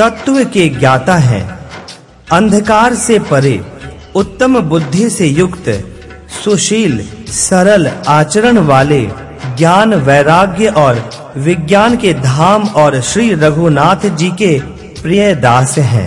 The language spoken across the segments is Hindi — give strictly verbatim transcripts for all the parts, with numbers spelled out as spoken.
तत्व के ज्ञाता हैं, अंधकार से परे, उत्तम बुद्धि से युक्त, सुशील, सरल आचरण वाले, ज्ञान, वैराग्य और विज्ञान के धाम और श्री रघुनाथ जी के प्रिय दास हैं।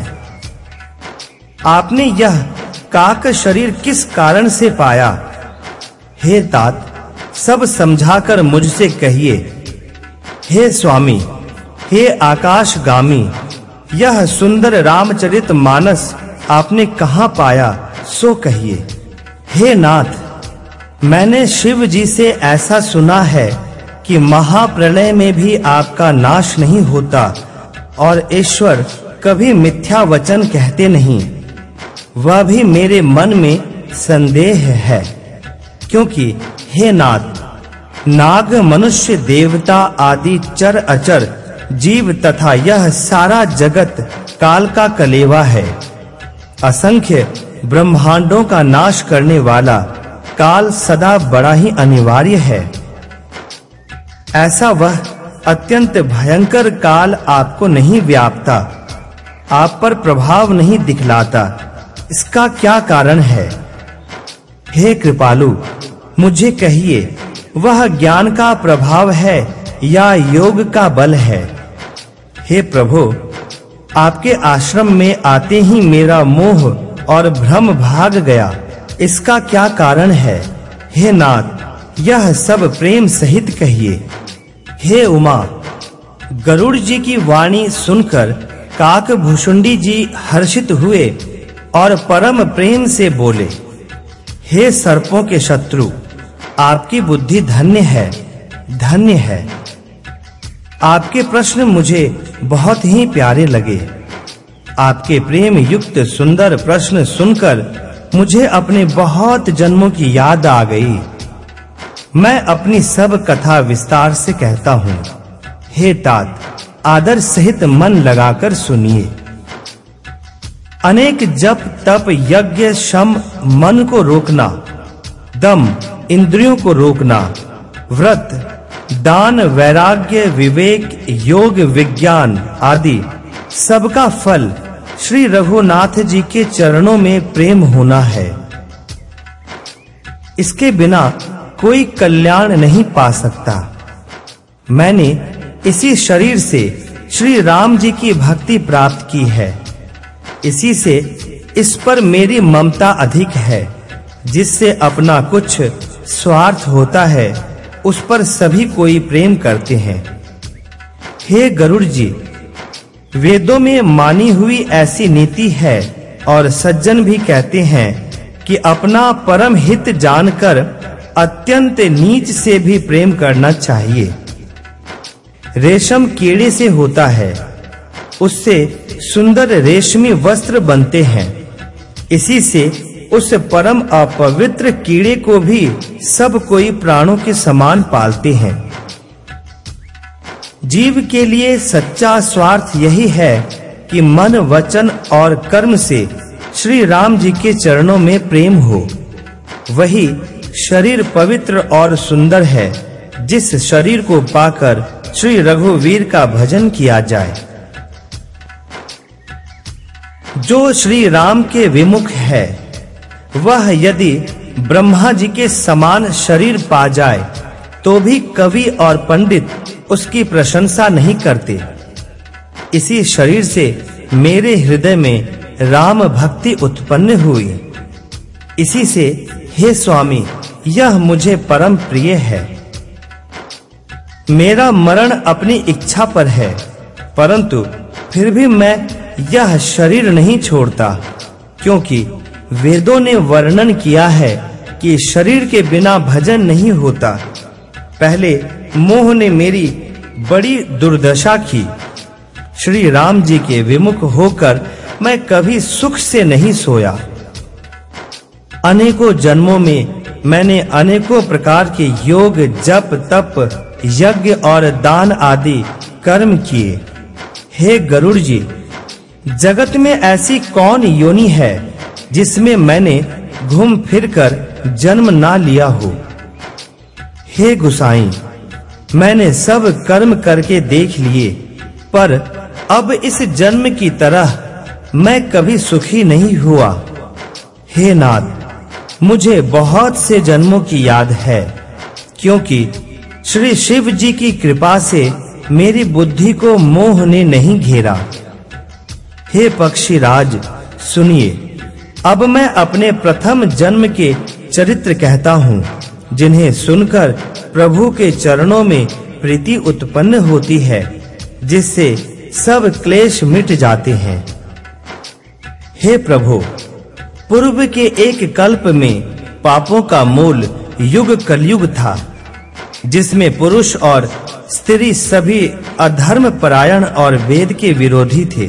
आपने यह काक शरीर किस कारण से पाया? हे तात, सब समझाकर मुझसे कहिए। हे स्वामी, हे आकाशगामी, यह सुंदर रामचरित मानस आपने कहाँ पाया, सो कहिए। हे नाथ, मैंने शिव जी से ऐसा सुना है कि महाप्रलय में भी आपका नाश नहीं होता और ईश्वर कभी मिथ्या वचन कहते नहीं। वह भी मेरे मन में संदेह है, क्योंकि हे नाथ, नाग, मनुष्य, देवता आदि चर अचर जीव तथा यह सारा जगत काल का कलेवा है। असंख्य ब्रह्मांडों का नाश करने वाला काल सदा बड़ा ही अनिवार्य है। ऐसा वह अत्यंत भयंकर काल आपको नहीं व्यापता, आप पर प्रभाव नहीं दिखलाता, इसका क्या कारण है? हे कृपालु, मुझे कहिए, वह ज्ञान का प्रभाव है या योग का बल है? हे प्रभु, आपके आश्रम में आते ही मेरा मोह और भ्रम भाग गया, इसका क्या कारण है? हे नाथ, यह सब प्रेम सहित कहिए। हे उमा, गरुड़ जी की वाणी सुनकर काक भुषुंडी जी हर्षित हुए और परम प्रेम से बोले, हे सर्पों के शत्रु, आपकी बुद्धि धन्य है, धन्य है। आपके प्रश्न मुझे बहुत ही प्यारे लगे। आपके प्रेम युक्त सुंदर प्रश्न सुनकर मुझे अपने बहुत जन्मों की याद आ गई। मैं अपनी सब कथा विस्तार से कहता हूँ। हे तात, आदर सहित मन लगाकर सुनिए। अनेक जप, तप, यज्ञ, शम, मन को रोकना, दम, इंद्रियों को रोकना, व्रत, दान, वैराग्य, विवेक, योग, विज्ञान आदि सबका फल श्री रघुनाथ जी के चरणों में प्रेम होना है। इसके बिना कोई कल्याण नहीं पा सकता। मैंने इसी शरीर से श्री राम जी की भक्ति प्राप्त की है, इसी से इस पर मेरी ममता अधिक है। जिससे अपना कुछ स्वार्थ होता है, उस पर सभी कोई प्रेम करते हैं। हे गरुड़ जी, वेदों में मानी हुई ऐसी नीति है और सज्जन भी कहते हैं कि अपना परम हित जानकर अत्यंत नीच से भी प्रेम करना चाहिए। रेशम कीड़े से होता है, उससे सुंदर रेशमी वस्त्र बनते हैं। इसी से उस परम अपवित्र कीड़े को भी सब कोई प्राणों के समान पालते हैं। जीव के लिए सच्चा स्वार्थ यही है कि मन, वचन और कर्म से श्री राम जी के चरणों में प्रेम हो। वही शरीर पवित्र और सुंदर है, जिस शरीर को पाकर श्री रघुवीर का भजन किया जाए। जो श्री राम के विमुख है, वह यदि ब्रह्मा जी के समान शरीर पा जाए तो भी कवि और पंडित उसकी प्रशंसा नहीं करते। इसी शरीर से मेरे हृदय में राम भक्ति उत्पन्न हुई। इसी से हे स्वामी, यह मुझे परम प्रिय है। मेरा मरण अपनी इच्छा पर है, परंतु फिर भी मैं यह शरीर नहीं छोड़ता, क्योंकि वेदों ने वर्णन किया है कि शरीर के बिना भजन नहीं होता। पहले मोह ने मेरी बड़ी दुर्दशा की। श्री राम जी के विमुख होकर मैं कभी सुख से नहीं सोया। अनेकों जन्मों में मैंने अनेकों प्रकार के योग, जप, तप, यज्ञ और दान आदि कर्म किए। हे गरुड़ जी, जगत में ऐसी कौन योनि है जिसमें मैंने घूम फिरकर जन्म ना लिया हो। हे गुसाई, मैंने सब कर्म करके देख लिए, पर अब इस जन्म की तरह मैं कभी सुखी नहीं हुआ। हे नाथ, मुझे बहुत से जन्मों की याद है, क्योंकि श्री शिव जी की कृपा से मेरी बुद्धि को मोह ने नहीं घेरा। हे पक्षीराज, सुनिए, अब मैं अपने प्रथम जन्म के चरित्र कहता हूँ, जिन्हें सुनकर प्रभु के चरणों में प्रीति उत्पन्न होती है, जिससे सब क्लेश मिट जाते हैं। हे प्रभु, पूर्व के एक कल्प में पापों का मूल युग कलयुग था, जिसमें पुरुष और स्त्री सभी अधर्म परायण और वेद के विरोधी थे।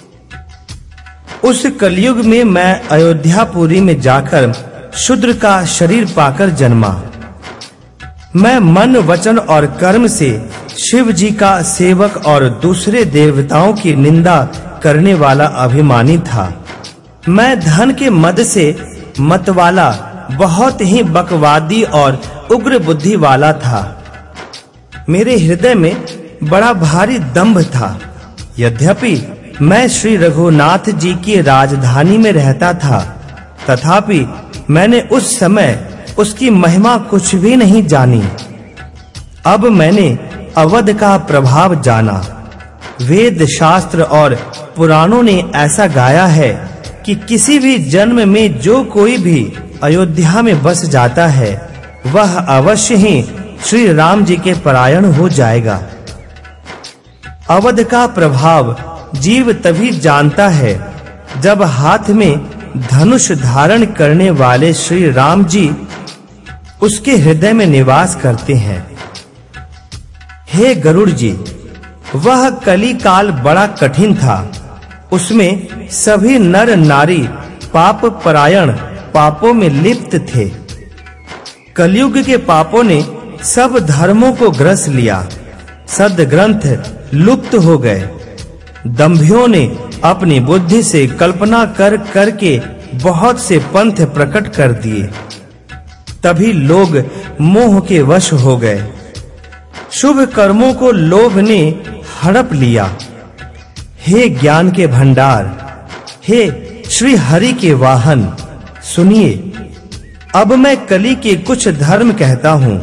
उस कलयुग में मैं अयोध्यापुरी में जाकर शूद्र का शरीर पाकर जन्मा। मैं मन, वचन और कर्म से शिव जी का सेवक और दूसरे देवताओं की निंदा करने वाला अभिमानी था। मैं धन के मद से मतवाला, बहुत ही बकवादी और उग्र बुद्धि वाला था। मेरे हृदय में बड़ा भारी दंभ था। यद्यपि मैं श्री रघुनाथ जी की राजधानी में रहता था, तथापि मैंने उस समय उसकी महिमा कुछ भी नहीं जानी। अब मैंने अवध का प्रभाव जाना। वेद, शास्त्र और पुराणों ने ऐसा गाया है कि किसी भी जन्म में जो कोई भी अयोध्या में बस जाता है, वह अवश्य ही श्री राम जी के परायण हो जाएगा। अवध का प्रभाव जीव तभी जानता है जब हाथ में धनुष धारण करने वाले श्री राम जी उसके हृदय में निवास करते हैं। हे गरुड़ जी, वह कली काल बड़ा कठिन था। उसमें सभी नर नारी पाप परायण, पापों में लिप्त थे। कलयुग के पापों ने सब धर्मों को ग्रस लिया। सद्ग्रंथ लुप्त हो गए। दंभियों ने अपनी बुद्धि से कल्पना कर करके बहुत से पंथ प्रकट कर दिए। तभी लोग मोह के वश हो गए। शुभ कर्मों को लोभ ने हड़प लिया। हे ज्ञान के भंडार, हे श्री हरि के वाहन, सुनिए, अब मैं कली के कुछ धर्म कहता हूँ।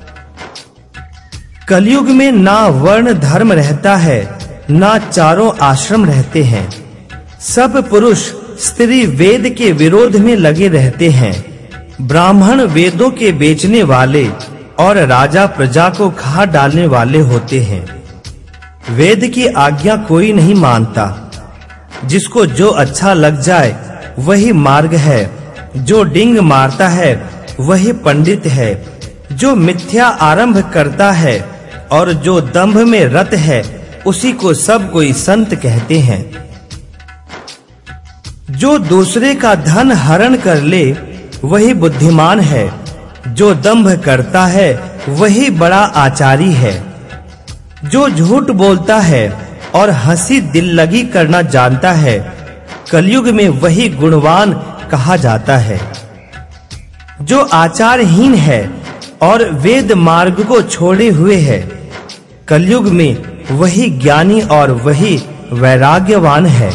कलयुग में ना वर्ण धर्म रहता है, ना चारों आश्रम रहते हैं। सब पुरुष स्त्री वेद के विरोध में लगे रहते हैं। ब्राह्मण वेदों के बेचने वाले और राजा प्रजा को खा डालने वाले होते हैं। वेद की आज्ञा कोई नहीं मानता। जिसको जो अच्छा लग जाए वही मार्ग है। जो डिंग मारता है वही पंडित है। जो मिथ्या आरंभ करता है और जो दंभ में रत है, उसी को सब कोई संत कहते हैं। जो दूसरे का धन हरण कर ले वही बुद्धिमान है। जो दंभ करता है वही बड़ा आचारी है। जो झूठ बोलता है और हंसी दिल लगी करना जानता है, कलयुग में वही गुणवान कहा जाता है। जो आचारहीन है और वेद मार्ग को छोड़े हुए है, कलयुग में वही ज्ञानी और वही वैराग्यवान है।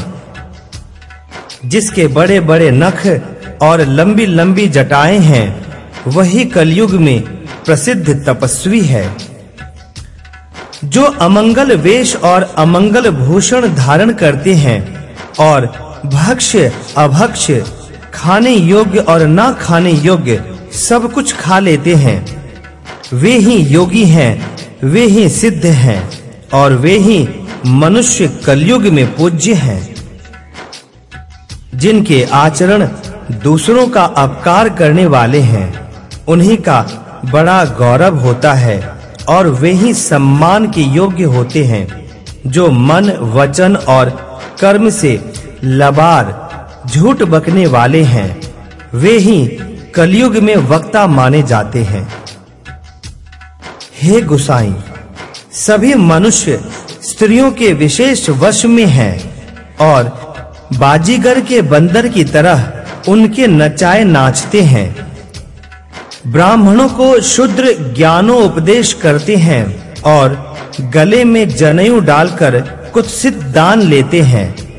जिसके बड़े-बड़े नख और लंबी-लंबी जटाएं हैं, वही कलयुग में प्रसिद्ध तपस्वी है। जो अमंगल वेश और अमंगल भूषण धारण करते हैं और भक्ष्य अभक्ष्य, खाने योग्य और ना खाने योग्य सब कुछ खा लेते हैं, वे ही योगी हैं, वे ही सिद्ध हैं और वे ही मनुष्य कलयुग में पूज्य हैं। जिनके आचरण दूसरों का अपकार करने वाले हैं, उन्हीं का बड़ा गौरव होता है और वे ही सम्मान के योग्य होते हैं। जो मन, वचन और कर्म से लबार, झूठ बकने वाले हैं, वे ही कलयुग में वक्ता माने जाते हैं। हे गोसाई, सभी मनुष्य स्त्रियों के विशेष वश में हैं और बाजीगर के बंदर की तरह उनके नचाए नाचते हैं। ब्राह्मणों को शूद्र ज्ञानोपदेश करते हैं और गले में जनेऊ डालकर कुत्सित दान लेते हैं